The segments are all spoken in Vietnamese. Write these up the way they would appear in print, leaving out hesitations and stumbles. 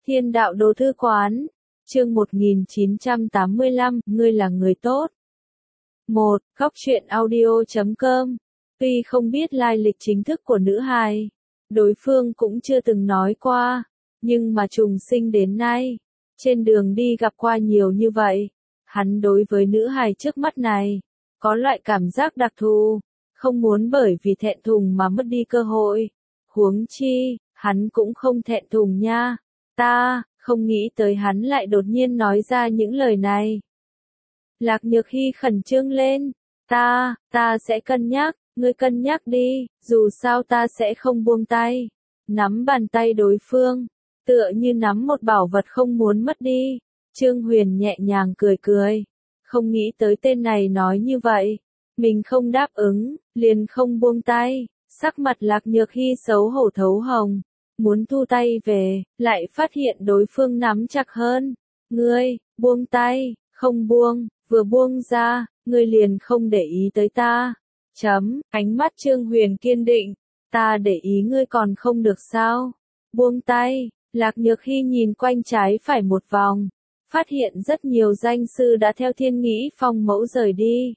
Thiên đạo đồ thư quán. Chương 1985, ngươi là người tốt. 1. Góc truyện audio.com. Tuy không biết lai lịch chính thức của nữ hài, đối phương cũng chưa từng nói qua, nhưng mà trùng sinh đến nay, trên đường đi gặp qua nhiều như vậy, hắn đối với nữ hài trước mắt này, có loại cảm giác đặc thù, không muốn bởi vì thẹn thùng mà mất đi cơ hội. Huống chi, hắn cũng không thẹn thùng nha. Ta, không nghĩ tới hắn lại đột nhiên nói ra những lời này. Lạc Nhược Hy khẩn trương lên. Ta sẽ cân nhắc, ngươi cân nhắc đi, dù sao ta sẽ không buông tay. Nắm bàn tay đối phương, tựa như nắm một bảo vật không muốn mất đi. Trương Huyền nhẹ nhàng cười cười. Không nghĩ tới tên này nói như vậy. Mình không đáp ứng, liền không buông tay. Sắc mặt Lạc Nhược Hy xấu hổ thấu hồng. Muốn thu tay về, lại phát hiện đối phương nắm chặt hơn. Ngươi, buông tay, không buông, vừa buông ra, ngươi liền không để ý tới ta. Ánh mắt Trương Huyền kiên định, ta để ý ngươi còn không được sao? Buông tay, Lạc Nhược Hy nhìn quanh trái phải một vòng, phát hiện rất nhiều danh sư đã theo Thiên Nghĩ Phong mẫu rời đi.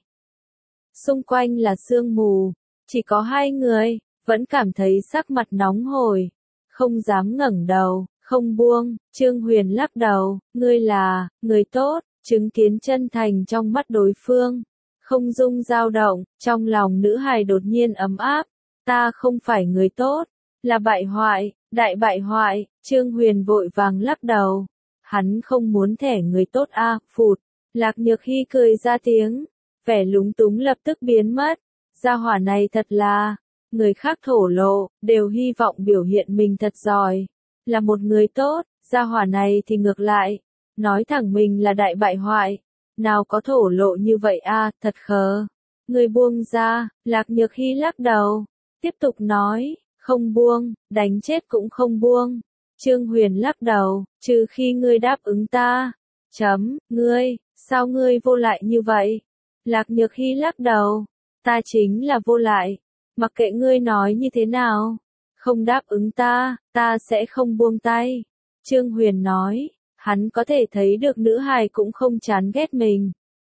Xung quanh là sương mù, chỉ có hai người, vẫn cảm thấy sắc mặt nóng hổi. Không dám ngẩng đầu, không buông. Trương Huyền lắc đầu, ngươi là người tốt. Chứng kiến chân thành trong mắt đối phương, không dung dao động, trong lòng nữ hài đột nhiên ấm áp. Ta không phải người tốt, là bại hoại, đại bại hoại. Trương Huyền vội vàng lắc đầu, hắn không muốn thẻ người tốt a. Phụt. Lạc Nhược Hy cười ra tiếng, vẻ lúng túng lập tức biến mất. Gia hỏa này thật là, người khác thổ lộ, đều hy vọng biểu hiện mình thật giỏi, là một người tốt. Gia hỏa này thì ngược lại, nói thẳng mình là đại bại hoại. Nào có thổ lộ như vậy a, thật khờ. Người buông ra. Lạc Nhược Hy lắc đầu, tiếp tục nói, không buông, đánh chết cũng không buông. Trương Huyền lắc đầu, trừ khi ngươi đáp ứng ta. Ngươi, sao ngươi vô lại như vậy? Lạc Nhược Hy lắc đầu, ta chính là vô lại. Mặc kệ ngươi nói như thế nào, không đáp ứng ta sẽ không buông tay. Trương Huyền nói, hắn có thể thấy được nữ hài cũng không chán ghét mình.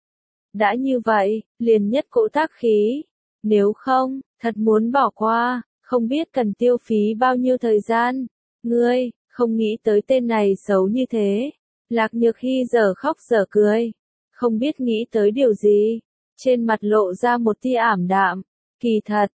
Đã như vậy, liền nhất cỗ tác khí. Nếu không, thật muốn bỏ qua, không biết cần tiêu phí bao nhiêu thời gian. Ngươi, không nghĩ tới tên này xấu như thế. Lạc Nhược Hy giờ khóc giờ cười. Không biết nghĩ tới điều gì. Trên mặt lộ ra một tia ảm đạm. Kỳ thật,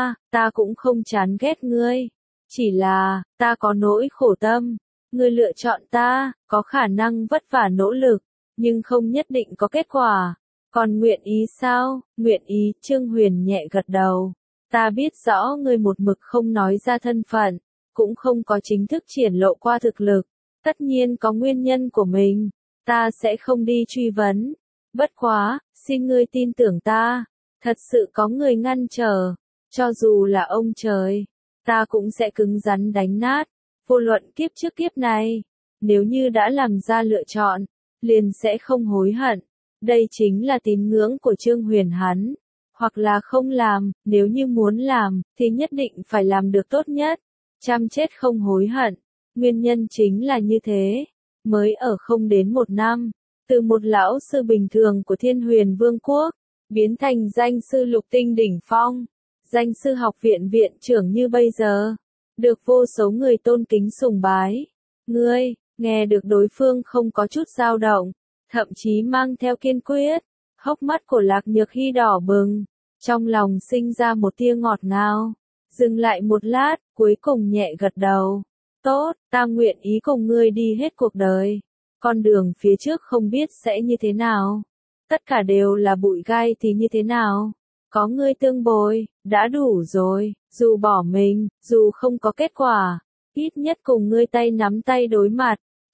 ta cũng không chán ghét ngươi. Chỉ là, ta có nỗi khổ tâm. Ngươi lựa chọn ta, có khả năng vất vả nỗ lực, nhưng không nhất định có kết quả. Còn nguyện ý sao? Nguyện ý. Trương Huyền nhẹ gật đầu. Ta biết rõ ngươi một mực không nói ra thân phận, cũng không có chính thức triển lộ qua thực lực. Tất nhiên có nguyên nhân của mình. Ta sẽ không đi truy vấn. Bất quá, xin ngươi tin tưởng ta. Thật sự có người ngăn trở, cho dù là ông trời, ta cũng sẽ cứng rắn đánh nát. Vô luận kiếp trước kiếp này, nếu như đã làm ra lựa chọn, liền sẽ không hối hận. Đây chính là tín ngưỡng của Trương Huyền hắn. Hoặc là không làm, nếu như muốn làm, thì nhất định phải làm được tốt nhất. Chăm chết không hối hận. Nguyên nhân chính là như thế. Mới ở không đến một năm, từ một lão sư bình thường của Thiên Huyền Vương quốc, biến thành danh sư lục tinh đỉnh phong, danh sư học viện viện trưởng như bây giờ, được vô số người tôn kính sùng bái. Ngươi, nghe được đối phương không có chút dao động, thậm chí mang theo kiên quyết, hốc mắt của Lạc Nhược Hy đỏ bừng, trong lòng sinh ra một tia ngọt ngào, dừng lại một lát, cuối cùng nhẹ gật đầu. Tốt, ta nguyện ý cùng ngươi đi hết cuộc đời. Con đường phía trước không biết sẽ như thế nào. Tất cả đều là bụi gai thì như thế nào? Có ngươi tương bồi, đã đủ rồi. Dù bỏ mình, dù không có kết quả, ít nhất cùng ngươi tay nắm tay đối mặt.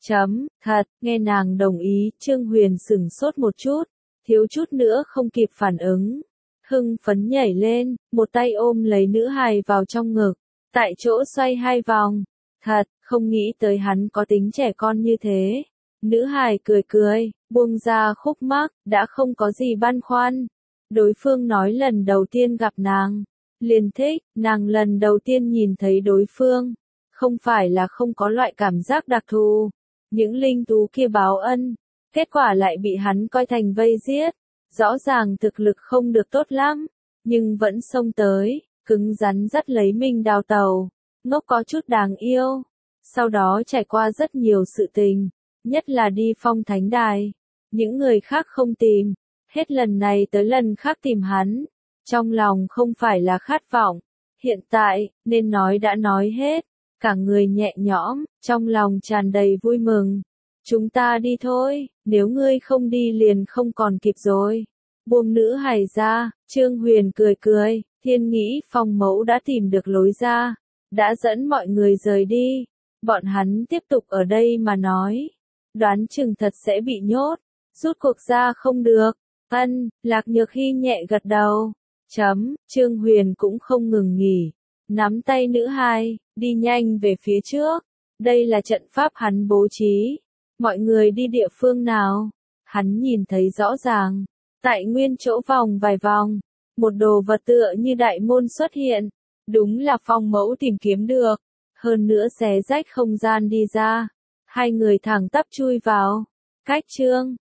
Thật, nghe nàng đồng ý. Trương Huyền sửng sốt một chút, thiếu chút nữa không kịp phản ứng. Hưng phấn nhảy lên, một tay ôm lấy nữ hài vào trong ngực, tại chỗ xoay hai vòng. Thật, không nghĩ tới hắn có tính trẻ con như thế. Nữ hài cười cười, buông ra khúc mắc, đã không có gì băn khoăn. Đối phương nói lần đầu tiên gặp nàng, liền thích. Nàng lần đầu tiên nhìn thấy đối phương, Không phải là không có loại cảm giác đặc thù. Những linh tú kia báo ân, kết quả lại bị hắn coi thành vây giết. Rõ ràng thực lực không được tốt lắm, nhưng vẫn xông tới, cứng rắn dắt lấy Minh Đào tàu. Ngốc có chút đáng yêu. Sau đó trải qua rất nhiều sự tình, nhất là đi Phong Thánh Đài. Những người khác không tìm, hết lần này tới lần khác tìm hắn. Trong lòng không phải là khát vọng. Hiện tại, nên nói đã nói hết. Cả người nhẹ nhõm, trong lòng tràn đầy vui mừng. Chúng ta đi thôi, nếu ngươi không đi liền không còn kịp rồi. Buông Nữ Hải ra, Trương Huyền cười cười, Thiên nghĩ Phong mẫu đã tìm được lối ra, đã dẫn mọi người rời đi. Bọn hắn tiếp tục ở đây mà nói, đoán chừng thật sẽ bị nhốt, rút cuộc ra không được. Lạc Nhược Hy nhẹ gật đầu. Trương Huyền cũng không ngừng nghỉ, nắm tay nữ hai, đi nhanh về phía trước. Đây là trận pháp hắn bố trí. Mọi người đi địa phương nào? Hắn nhìn thấy rõ ràng. Tại nguyên chỗ vòng vài vòng, một đồ vật tựa như đại môn xuất hiện. Đúng là Phong mẫu tìm kiếm được. Hơn nữa xé rách không gian đi ra. Hai người thẳng tắp chui vào. Cách Trương